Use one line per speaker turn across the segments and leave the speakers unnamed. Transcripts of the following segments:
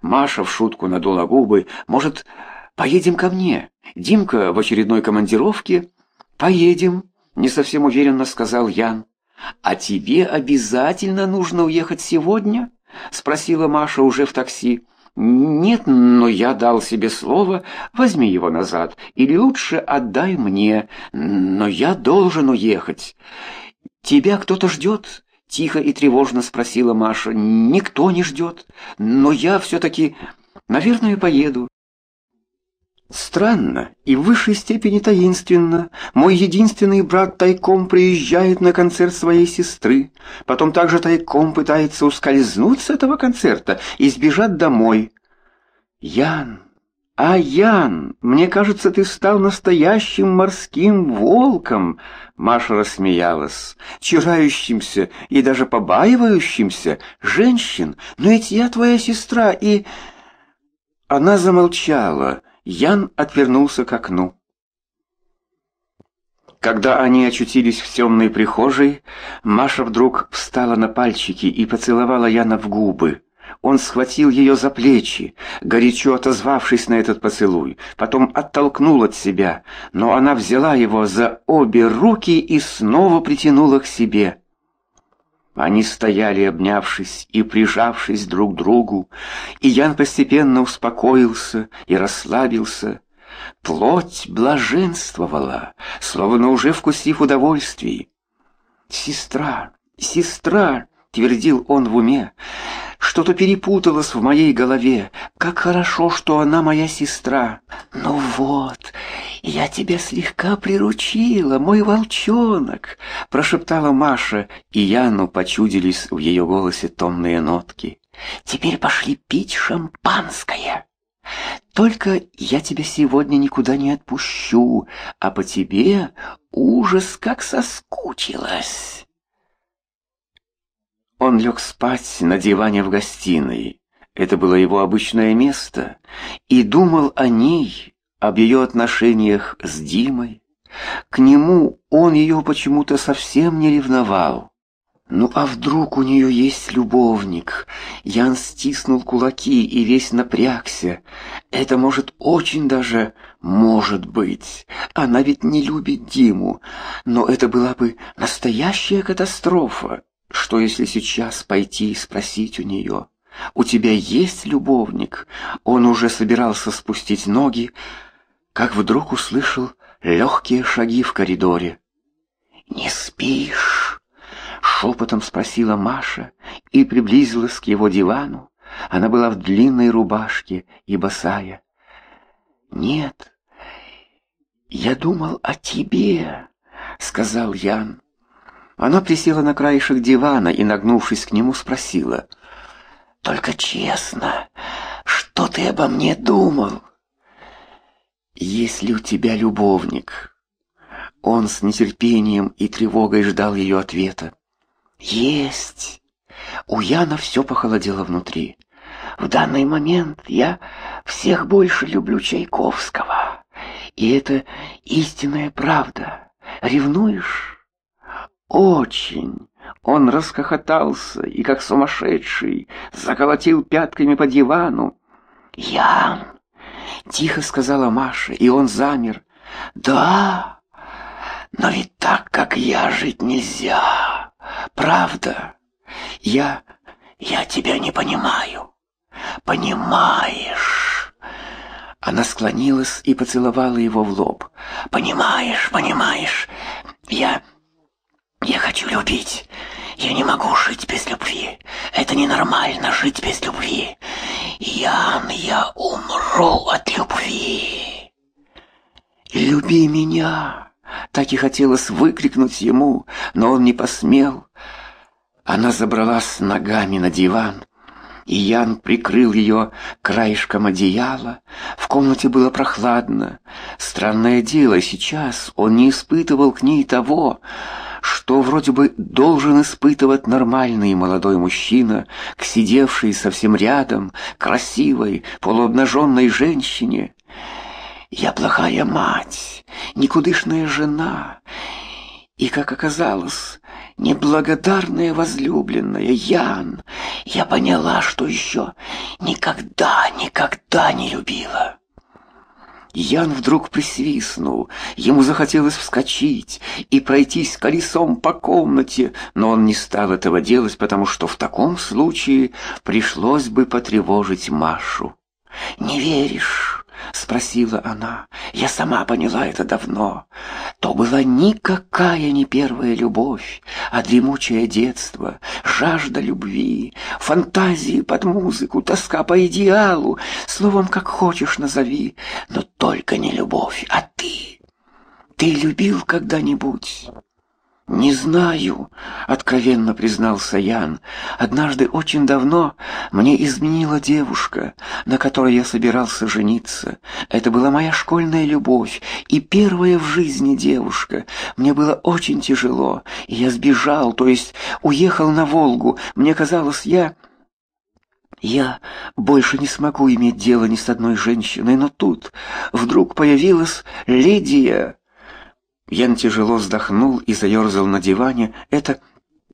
Маша в шутку надула губы. «Может, поедем ко мне? Димка в очередной командировке?» «Поедем», — не совсем уверенно сказал Ян. «А тебе обязательно нужно уехать сегодня?» — спросила Маша уже в такси. «Нет, но я дал себе слово, возьми его назад, или лучше отдай мне, но я должен уехать». «Тебя кто-то ждет?» — тихо и тревожно спросила Маша. «Никто не ждет, но я все-таки, наверное, поеду». Странно и в высшей степени таинственно. Мой единственный брат тайком приезжает на концерт своей сестры, потом также тайком пытается ускользнуть с этого концерта и сбежать домой. Ян, Ян, мне кажется, ты стал настоящим морским волком. Маша рассмеялась. Чарающимся и даже побаивающимся женщин. Но ведь я твоя сестра, и... Она замолчала. Ян отвернулся к окну. Когда они очутились в темной прихожей, Маша вдруг встала на пальчики и поцеловала Яна в губы. Он схватил ее за плечи, горячо отозвавшись на этот поцелуй, потом оттолкнул от себя, но она взяла его за обе руки и снова притянула к себе. Они стояли, обнявшись и прижавшись друг к другу, и Ян постепенно успокоился и расслабился. Плоть блаженствовала, словно уже вкусив удовольствий. «Сестра, сестра!» — твердил он в уме. «Что-то перепуталось в моей голове. Как хорошо, что она моя сестра. Ну вот, я тебя слегка приручила, мой волчонок!» — прошептала Маша, и Яну почудились в ее голосе томные нотки. «Теперь пошли пить шампанское. Только я тебя сегодня никуда не отпущу, а по тебе ужас как соскучилась». Он лег спать на диване в гостиной. Это было его обычное место. И думал о ней, об ее отношениях с Димой. К нему он ее почему-то совсем не ревновал. Ну а вдруг у нее есть любовник? Ян стиснул кулаки и весь напрягся. Это может очень даже может быть. Она ведь не любит Диму. Но это была бы настоящая катастрофа. Что если сейчас пойти и спросить у нее: «У тебя есть любовник?» Он уже собирался спустить ноги, как вдруг услышал легкие шаги в коридоре. «Не спишь?» — шепотом спросила Маша и приблизилась к его дивану. Она была в длинной рубашке и босая. «Нет, я думал о тебе», — сказал Ян. Она присела на краешек дивана и, нагнувшись к нему, спросила: «Только честно, что ты обо мне думал?» «Есть ли у тебя любовник?» Он с нетерпением и тревогой ждал ее ответа. «Есть». У Яна все похолодело внутри. «В данный момент я всех больше люблю Чайковского. И это истинная правда. Ревнуешь?» «Очень!» Он расхохотался и, как сумасшедший, заколотил пятками по дивану. «Ян!» — тихо сказала Маша, и он замер. «Да, но ведь так, как я, жить нельзя. Правда? Я тебя не понимаю. Понимаешь?» Она склонилась и поцеловала его в лоб. «Понимаешь, я хочу любить. Я не могу жить без любви. Это ненормально жить без любви. Ян, я умру от любви. Люби меня!» Так и хотелось выкрикнуть ему, но он не посмел. Она забралась ногами на диван, и Ян прикрыл ее краешком одеяла. В комнате было прохладно. Странное дело, сейчас он не испытывал к ней того, что вроде бы должен испытывать нормальный молодой мужчина к сидевшей совсем рядом красивой полуобнаженной женщине. «Я плохая мать, никудышная жена, и, как оказалось, неблагодарная возлюбленная Ян, я поняла, что еще никогда не любила. Ян вдруг присвистнул, ему захотелось вскочить и пройтись колесом по комнате, но он не стал этого делать, потому что в таком случае пришлось бы потревожить Машу. «Не веришь?» — спросила она. «Я сама поняла это давно. То была никакая не первая любовь, а дремучее детство, жажда любви, фантазии под музыку, тоска по идеалу, словом, как хочешь назови, но только не любовь, а ты. Ты любил когда-нибудь?» «Не знаю», — откровенно признался Ян. «Однажды очень давно мне изменила девушка, на которой я собирался жениться. Это была моя школьная любовь и первая в жизни девушка. Мне было очень тяжело, и я сбежал, то есть уехал на Волгу. Мне казалось, я больше не смогу иметь дело ни с одной женщиной, но тут вдруг появилась Лидия». Ян тяжело вздохнул и заерзал на диване. «Это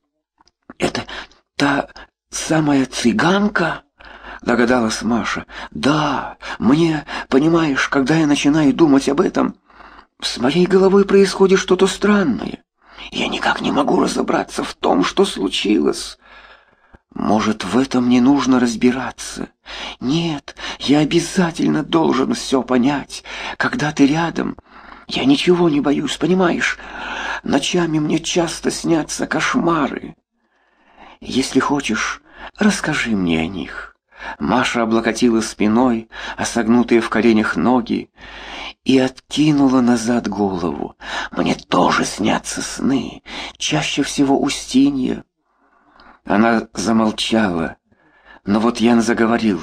та самая цыганка?» — догадалась Маша. «Да, мне, понимаешь, когда я начинаю думать об этом, с моей головой происходит что-то странное. Я никак не могу разобраться в том, что случилось. Может, в этом не нужно разбираться? Нет, я обязательно должен все понять, когда ты рядом». Я ничего не боюсь, понимаешь? Ночами мне часто снятся кошмары. Если хочешь, расскажи мне о них». Маша облокотила спиной, а согнутые в коленях ноги, и откинула назад голову. «Мне тоже снятся сны, чаще всего Устинья». Она замолчала, но вот Ян заговорил.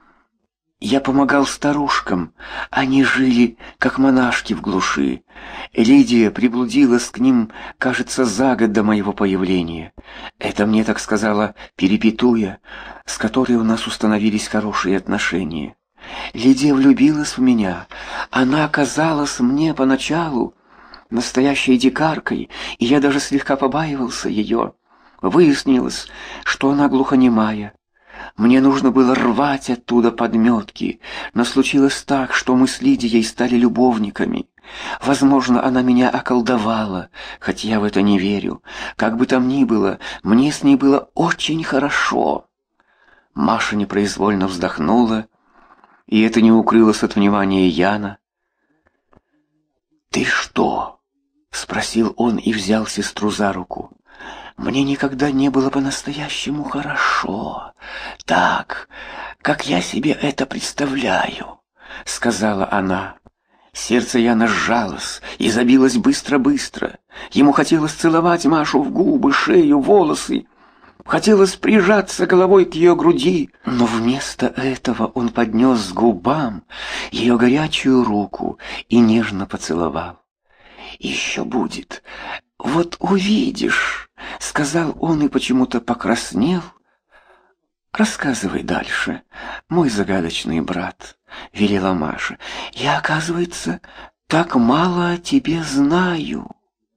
«Я помогал старушкам, они жили, как монашки в глуши. Лидия приблудилась к ним, кажется, за год до моего появления. Это мне так сказала Перепетуя, с которой у нас установились хорошие отношения. Лидия влюбилась в меня, она оказалась мне поначалу настоящей дикаркой, и я даже слегка побаивался ее. Выяснилось, что она глухонемая. Мне нужно было рвать оттуда подметки, но случилось так, что мы с Лидией стали любовниками. Возможно, она меня околдовала, хоть я в это не верю. Как бы там ни было, мне с ней было очень хорошо». Маша непроизвольно вздохнула, и это не укрылось от внимания Яна. «Ты что?» — спросил он и взял сестру за руку. «Мне никогда не было по-настоящему хорошо, так, как я себе это представляю», — сказала она. Сердце Яна сжалось и забилось быстро-быстро. Ему хотелось целовать Машу в губы, шею, волосы. Хотелось прижаться головой к ее груди, но вместо этого он поднес к губам ее горячую руку и нежно поцеловал. «Еще будет, вот увидишь», — сказал он и почему-то покраснел. «Рассказывай дальше, мой загадочный брат», — велела Маша. «Я, оказывается, так мало о тебе знаю».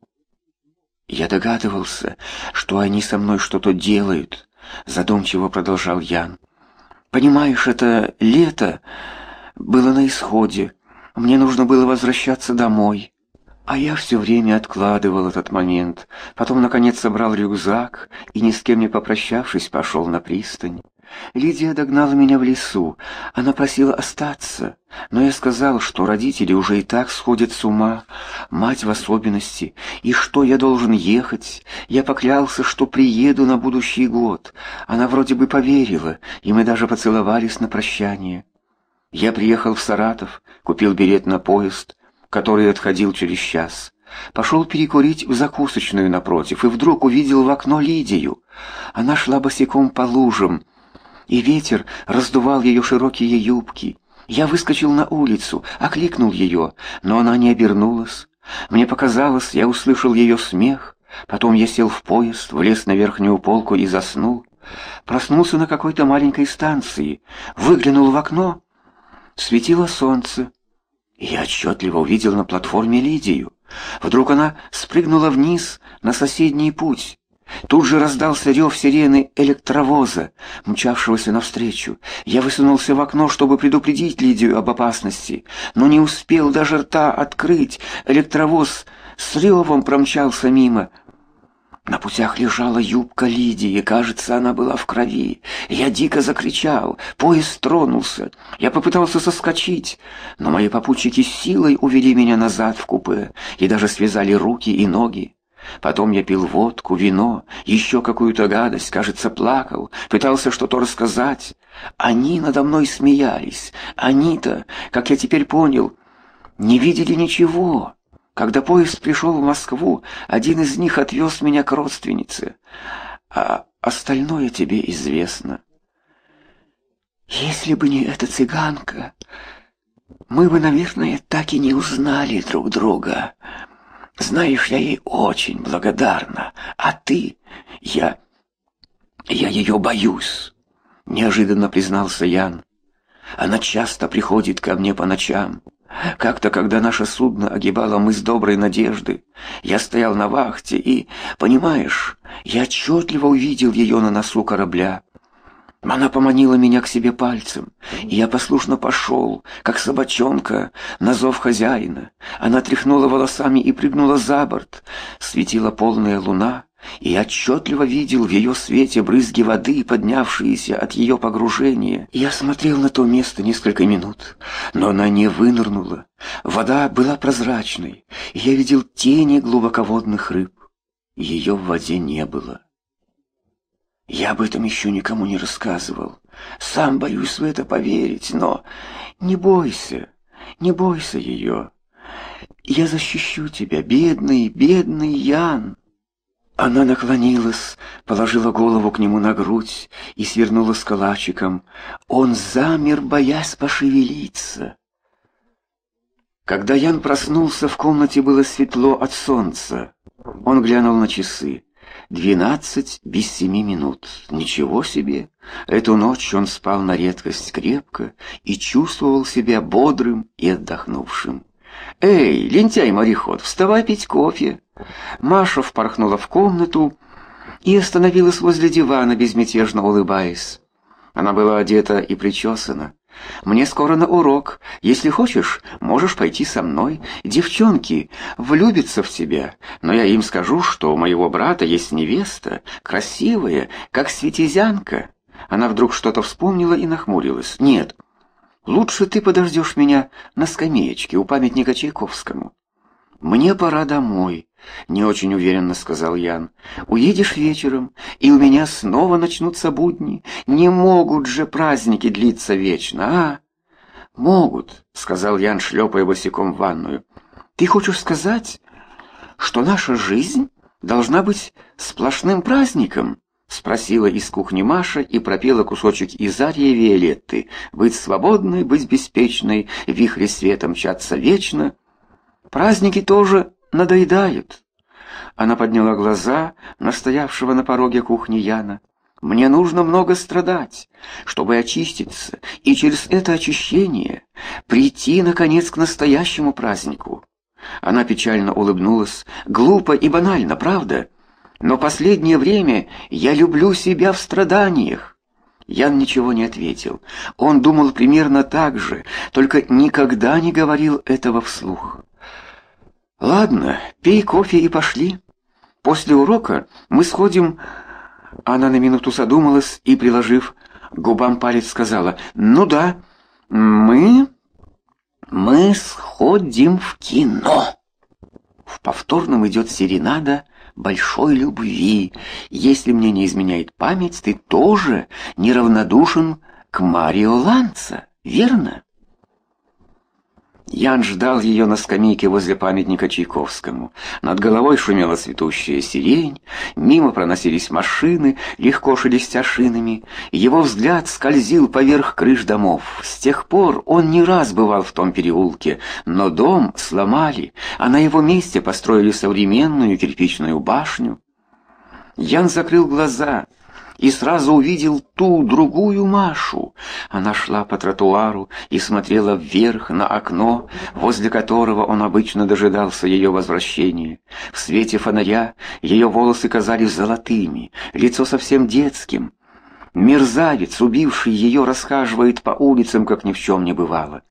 «Я догадывался, что они со мной что-то делают», — задумчиво продолжал Ян. «Понимаешь, это лето было на исходе. Мне нужно было возвращаться домой. А я все время откладывал этот момент. Потом, наконец, собрал рюкзак и, ни с кем не попрощавшись, пошел на пристань. Лидия догнала меня в лесу. Она просила остаться, но я сказал, что родители уже и так сходят с ума, мать в особенности, и что я должен ехать. Я поклялся, что приеду на будущий год. Она вроде бы поверила, и мы даже поцеловались на прощание. Я приехал в Саратов, купил билет на поезд, который отходил через час. Пошел перекурить в закусочную напротив, и вдруг увидел в окно Лидию. Она шла босиком по лужам, и ветер раздувал ее широкие юбки. Я выскочил на улицу, окликнул ее, но она не обернулась. Мне показалось, я услышал ее смех. Потом я сел в поезд, влез на верхнюю полку и заснул. Проснулся на какой-то маленькой станции, выглянул в окно. Светило солнце. Я отчетливо увидел на платформе Лидию. Вдруг она спрыгнула вниз на соседний путь. Тут же раздался рев сирены электровоза, мчавшегося навстречу. Я высунулся в окно, чтобы предупредить Лидию об опасности, но не успел даже рта открыть. Электровоз с ревом промчался мимо. На путях лежала юбка Лидии, кажется, она была в крови. Я дико закричал, поезд тронулся. Я попытался соскочить, но мои попутчики силой увели меня назад в купе и даже связали руки и ноги. Потом я пил водку, вино, еще какую-то гадость, кажется, плакал, пытался что-то рассказать. Они надо мной смеялись. Они-то, как я теперь понял, не видели ничего. Когда поезд пришел в Москву, один из них отвез меня к родственнице, а остальное тебе известно. Если бы не эта цыганка, мы бы, наверное, так и не узнали друг друга. Знаешь, я ей очень благодарна, а ты, я ее боюсь, неожиданно признался Ян. Она часто приходит ко мне по ночам. Как-то, когда наше судно огибало мыс Доброй Надежды, я стоял на вахте и, понимаешь, я отчетливо увидел ее на носу корабля. Она поманила меня к себе пальцем, и я послушно пошел, как собачонка, на зов хозяина. Она тряхнула волосами и прыгнула за борт. Светила полная луна, и я отчетливо видел в ее свете брызги воды, поднявшиеся от ее погружения. Я смотрел на то место несколько минут, но она не вынырнула. Вода была прозрачной, и я видел тени глубоководных рыб. Ее в воде не было. Я об этом еще никому не рассказывал. Сам боюсь в это поверить, но не бойся ее. Я защищу тебя, бедный, бедный Ян. Она наклонилась, положила голову к нему на грудь и свернулась калачиком. Он замер, боясь пошевелиться. Когда Ян проснулся, в комнате было светло от солнца. Он глянул на часы. 12 без 7 минут. Ничего себе! Эту ночь он спал на редкость крепко и чувствовал себя бодрым и отдохнувшим. «Эй, лентяй-мореход, вставай пить кофе!» Маша впорхнула в комнату и остановилась возле дивана, безмятежно улыбаясь. Она была одета и причесана. «Мне скоро на урок. Если хочешь, можешь пойти со мной. Девчонки влюбятся в тебя, но я им скажу, что у моего брата есть невеста, красивая, как Светизянка». Она вдруг что-то вспомнила и нахмурилась. «Нет, лучше ты подождешь меня на скамеечке у памятника Чайковскому». «Мне пора домой», — не очень уверенно сказал Ян. «Уедешь вечером, и у меня снова начнутся будни. Не могут же праздники длиться вечно, а?» «Могут», — сказал Ян, шлепая босиком в ванную. «Ты хочешь сказать, что наша жизнь должна быть сплошным праздником?» — спросила из кухни Маша и пропела кусочек из арии Виолетты. «Быть свободной, быть беспечной, вихри света мчатся вечно. Праздники тоже надоедают». Она подняла глаза на стоявшего на пороге кухни Яна. «Мне нужно много страдать, чтобы очиститься, и через это очищение прийти, наконец, к настоящему празднику». Она печально улыбнулась. «Глупо и банально, правда? Но последнее время я люблю себя в страданиях». Ян ничего не ответил. Он думал примерно так же, только никогда не говорил этого вслух. «Ладно, пей кофе и пошли. После урока мы сходим...» Она на минуту задумалась и, приложив к губам палец, сказала: «Ну да, мы сходим в кино». В повторном идет серенада большой любви. Если мне не изменяет память, ты тоже неравнодушен к Марио Ланца, верно? Ян ждал ее на скамейке возле памятника Чайковскому. Над головой шумела цветущая сирень, мимо проносились машины, легко шелестя шинами. Его взгляд скользил поверх крыш домов. С тех пор он не раз бывал в том переулке, но дом сломали, а на его месте построили современную кирпичную башню. Ян закрыл глаза и сразу увидел ту, другую Машу. Она шла по тротуару и смотрела вверх на окно, возле которого он обычно дожидался ее возвращения. В свете фонаря ее волосы казались золотыми, лицо совсем детским. Мерзавец, убивший ее, расхаживает по улицам, как ни в чем не бывало.